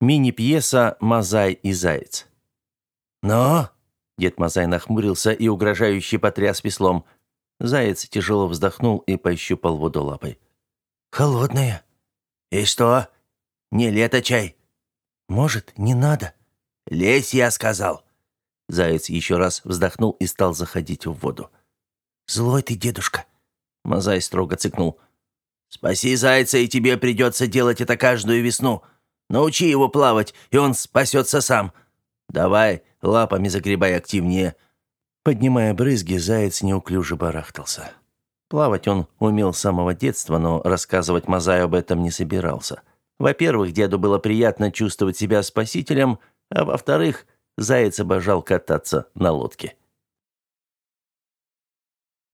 Мини-пьеса «Мазай и заяц». «Но?» – дед Мазай нахмурился и угрожающе потряс веслом. Заяц тяжело вздохнул и пощупал воду лапой. «Холодная». «И что? Не лето чай?» «Может, не надо?» «Лезь, я сказал». Заяц еще раз вздохнул и стал заходить в воду. «Злой ты, дедушка!» Мазай строго цыкнул. «Спаси зайца, и тебе придется делать это каждую весну. Научи его плавать, и он спасется сам. Давай, лапами загребай активнее». Поднимая брызги, заяц неуклюже барахтался. Плавать он умел с самого детства, но рассказывать Мазаю об этом не собирался. Во-первых, деду было приятно чувствовать себя спасителем, а во-вторых, заяц обожал кататься на лодке.